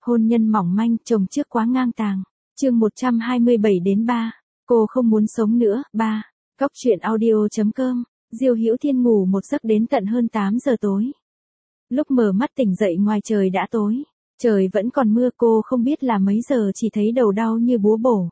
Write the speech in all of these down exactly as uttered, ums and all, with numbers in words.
Hôn nhân mỏng manh, chồng trước quá ngang tàng. Chương một trăm hai mươi bảy đến ba. Cô không muốn sống nữa. ba. Cóc truyện audio chấm com. Diêu Hữu Thiên ngủ một giấc đến tận hơn tám giờ tối. Lúc mở mắt tỉnh dậy ngoài trời đã tối. Trời vẫn còn mưa, cô không biết là mấy giờ, chỉ thấy đầu đau như búa bổ.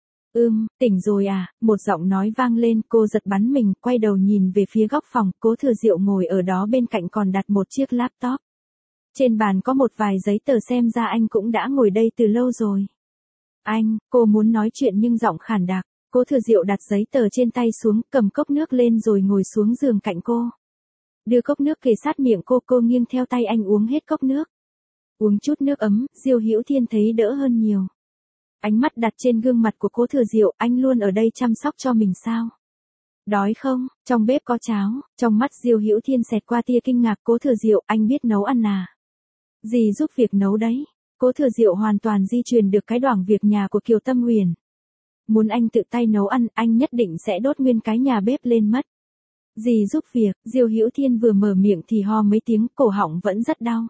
Ưm, tỉnh rồi à, một giọng nói vang lên, cô giật bắn mình, quay đầu nhìn về phía góc phòng, Cố Thừa Diệu ngồi ở đó, bên cạnh còn đặt một chiếc laptop. Trên bàn có một vài giấy tờ, xem ra anh cũng đã ngồi đây từ lâu rồi. Anh, cô muốn nói chuyện nhưng giọng khản đặc. Cố Thừa Diệu đặt giấy tờ trên tay xuống, cầm cốc nước lên rồi ngồi xuống giường cạnh cô. Đưa cốc nước kề sát miệng cô, cô nghiêng theo tay anh uống hết cốc nước. Uống chút nước ấm, Diêu Hữu Thiên thấy đỡ hơn nhiều. Ánh mắt đặt trên gương mặt của Cố Thừa Diệu, anh luôn ở đây chăm sóc cho mình sao? Đói không? Trong bếp có cháo. Trong mắt Diêu Hữu Thiên xẹt qua tia kinh ngạc. Cố Thừa Diệu, anh biết nấu ăn à? Dì giúp việc nấu đấy. Cố Thừa Diệu hoàn toàn di truyền được cái đoảng việc nhà của Kiều Tâm Huyền. Muốn anh tự tay nấu ăn, anh nhất định sẽ đốt nguyên cái nhà bếp lên mất. Dì giúp việc. Diêu Hữu Thiên vừa mở miệng thì ho mấy tiếng, cổ họng vẫn rất đau.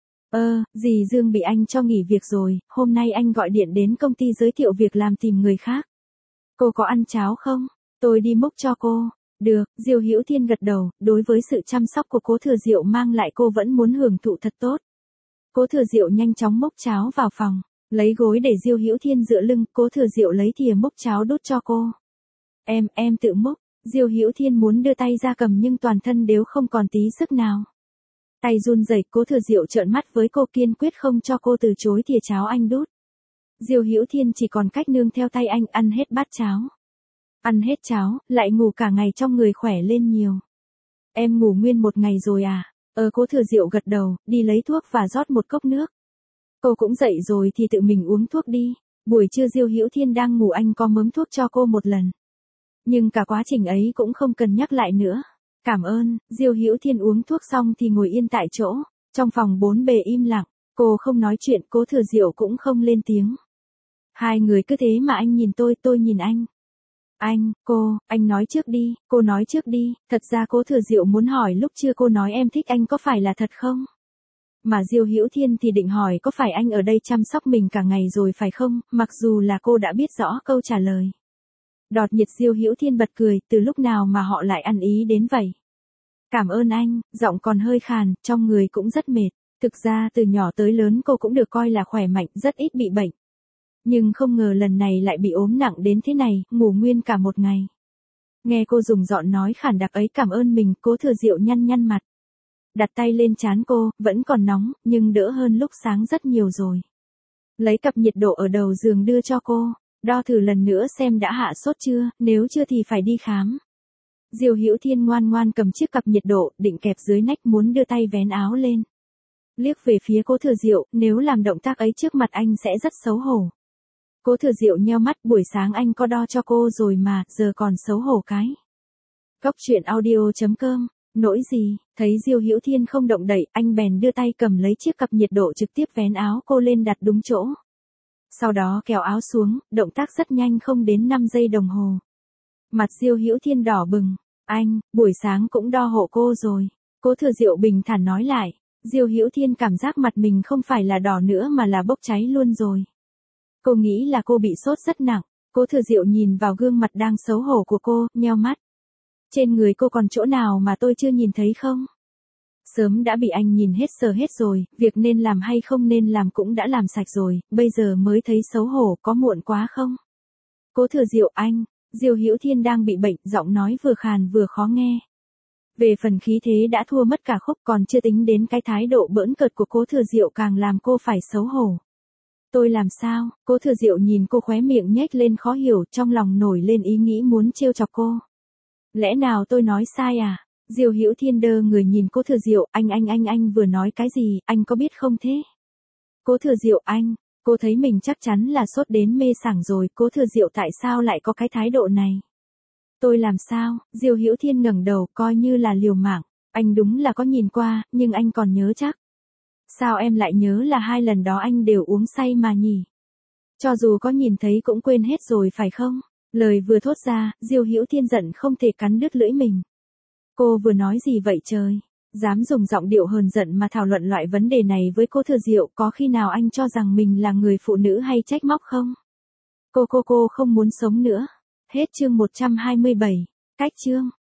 Ơ, dì Dương bị anh cho nghỉ việc rồi, hôm nay anh gọi điện đến công ty giới thiệu việc làm tìm người khác. Cô có ăn cháo không? Tôi đi múc cho cô. Được, Diêu Hữu Thiên gật đầu, đối với sự chăm sóc của Cố Thừa Diệu mang lại, cô vẫn muốn hưởng thụ thật tốt. Cố Thừa Diệu nhanh chóng múc cháo vào phòng, lấy gối để Diêu Hữu Thiên dựa lưng, Cố Thừa Diệu lấy thìa múc cháo đút cho cô. Em, em tự múc. Diêu Hữu Thiên muốn đưa tay ra cầm nhưng toàn thân đều không còn tí sức nào. Tay run rẩy, Cố Thừa Diệu trợn mắt với cô, kiên quyết không cho cô từ chối thìa cháo anh đút. Diêu Hữu Thiên chỉ còn cách nương theo tay anh, ăn hết bát cháo. Ăn hết cháo, lại ngủ cả ngày, trong người khỏe lên nhiều. Em ngủ nguyên một ngày rồi à? Ờ, Cố Thừa Diệu gật đầu, đi lấy thuốc và rót một cốc nước. Cô cũng dậy rồi thì tự mình uống thuốc đi. Buổi trưa Diêu Hữu Thiên đang ngủ, anh có mớm thuốc cho cô một lần. Nhưng cả quá trình ấy cũng không cần nhắc lại nữa. Cảm ơn. Diêu Hữu Thiên uống thuốc xong thì ngồi yên tại chỗ. Trong phòng bốn bề im lặng, cô không nói chuyện, Cố Thừa Diệu cũng không lên tiếng. Hai người cứ thế mà anh nhìn tôi, tôi nhìn anh. Anh, cô, anh nói trước đi, cô nói trước đi. Thật ra Cố Thừa Diệu muốn hỏi lúc chưa cô nói em thích anh có phải là thật không? Mà Diêu Hữu Thiên thì định hỏi có phải anh ở đây chăm sóc mình cả ngày rồi phải không, mặc dù là cô đã biết rõ câu trả lời. Đọt nhiệt, Diêu Hữu Thiên bật cười, từ lúc nào mà họ lại ăn ý đến vậy? Cảm ơn anh, giọng còn hơi khàn, trong người cũng rất mệt. Thực ra từ nhỏ tới lớn cô cũng được coi là khỏe mạnh, rất ít bị bệnh. Nhưng không ngờ lần này lại bị ốm nặng đến thế này, ngủ nguyên cả một ngày. Nghe cô dùng giọng nói khản đặc ấy cảm ơn mình, Cố Thừa Diệu nhăn nhăn mặt. Đặt tay lên trán cô, vẫn còn nóng, nhưng đỡ hơn lúc sáng rất nhiều rồi. Lấy cặp nhiệt độ ở đầu giường đưa cho cô, đo thử lần nữa xem đã hạ sốt chưa, nếu chưa thì phải đi khám. Diêu Hữu Thiên ngoan ngoan cầm chiếc cặp nhiệt độ, định kẹp dưới nách, muốn đưa tay vén áo lên. Liếc về phía Cố Thừa Diệu, nếu làm động tác ấy trước mặt anh sẽ rất xấu hổ. Cố Thừa Diệu nheo mắt, buổi sáng anh có đo cho cô rồi mà, giờ còn xấu hổ cái. Cóc truyện audio chấm com. Nỗi gì? Thấy Diêu Hữu Thiên không động đậy, anh bèn đưa tay cầm lấy chiếc cặp nhiệt độ, trực tiếp vén áo cô lên đặt đúng chỗ. Sau đó kéo áo xuống, động tác rất nhanh, không đến năm giây đồng hồ. Mặt Diêu Hữu Thiên đỏ bừng. Anh, buổi sáng cũng đo hộ cô rồi. Cố Thừa Diệu bình thản nói lại. Diêu Hữu Thiên cảm giác mặt mình không phải là đỏ nữa mà là bốc cháy luôn rồi. Cô nghĩ là cô bị sốt rất nặng. Cố Thừa Diệu nhìn vào gương mặt đang xấu hổ của cô, nheo mắt. Trên người cô còn chỗ nào mà tôi chưa nhìn thấy không? Sớm đã bị anh nhìn hết sờ hết rồi, việc nên làm hay không nên làm cũng đã làm sạch rồi, bây giờ mới thấy xấu hổ, có muộn quá không? Cố Thừa Diệu, anh, Diêu Hữu Thiên đang bị bệnh, giọng nói vừa khàn vừa khó nghe. Về phần khí thế đã thua mất cả khúc, còn chưa tính đến cái thái độ bỡn cợt của Cố Thừa Diệu càng làm cô phải xấu hổ. Tôi làm sao? Cố Thừa Diệu nhìn cô, khóe miệng nhếch lên khó hiểu, trong lòng nổi lên ý nghĩ muốn trêu chọc cô. Lẽ nào tôi nói sai à? Diêu Hữu Thiên đơ người nhìn Cố Thừa Diệu, anh anh anh anh vừa nói cái gì, anh có biết không thế? Cố Thừa Diệu, anh, cô thấy mình chắc chắn là sốt đến mê sảng rồi, Cố Thừa Diệu tại sao lại có cái thái độ này? Tôi làm sao? Diêu Hữu Thiên ngẩng đầu, coi như là liều mạng, anh đúng là có nhìn qua, nhưng anh còn nhớ chắc. Sao em lại nhớ là hai lần đó anh đều uống say mà nhỉ? Cho dù có nhìn thấy cũng quên hết rồi phải không? Lời vừa thốt ra, Diêu Hữu Thiên giận không thể cắn đứt lưỡi mình. Cô vừa nói gì vậy trời? Dám dùng giọng điệu hờn giận mà thảo luận loại vấn đề này với cô Thừa Diệu, có khi nào anh cho rằng mình là người phụ nữ hay trách móc không? Cô cô cô không muốn sống nữa. Hết chương một trăm hai mươi bảy. Cách chương.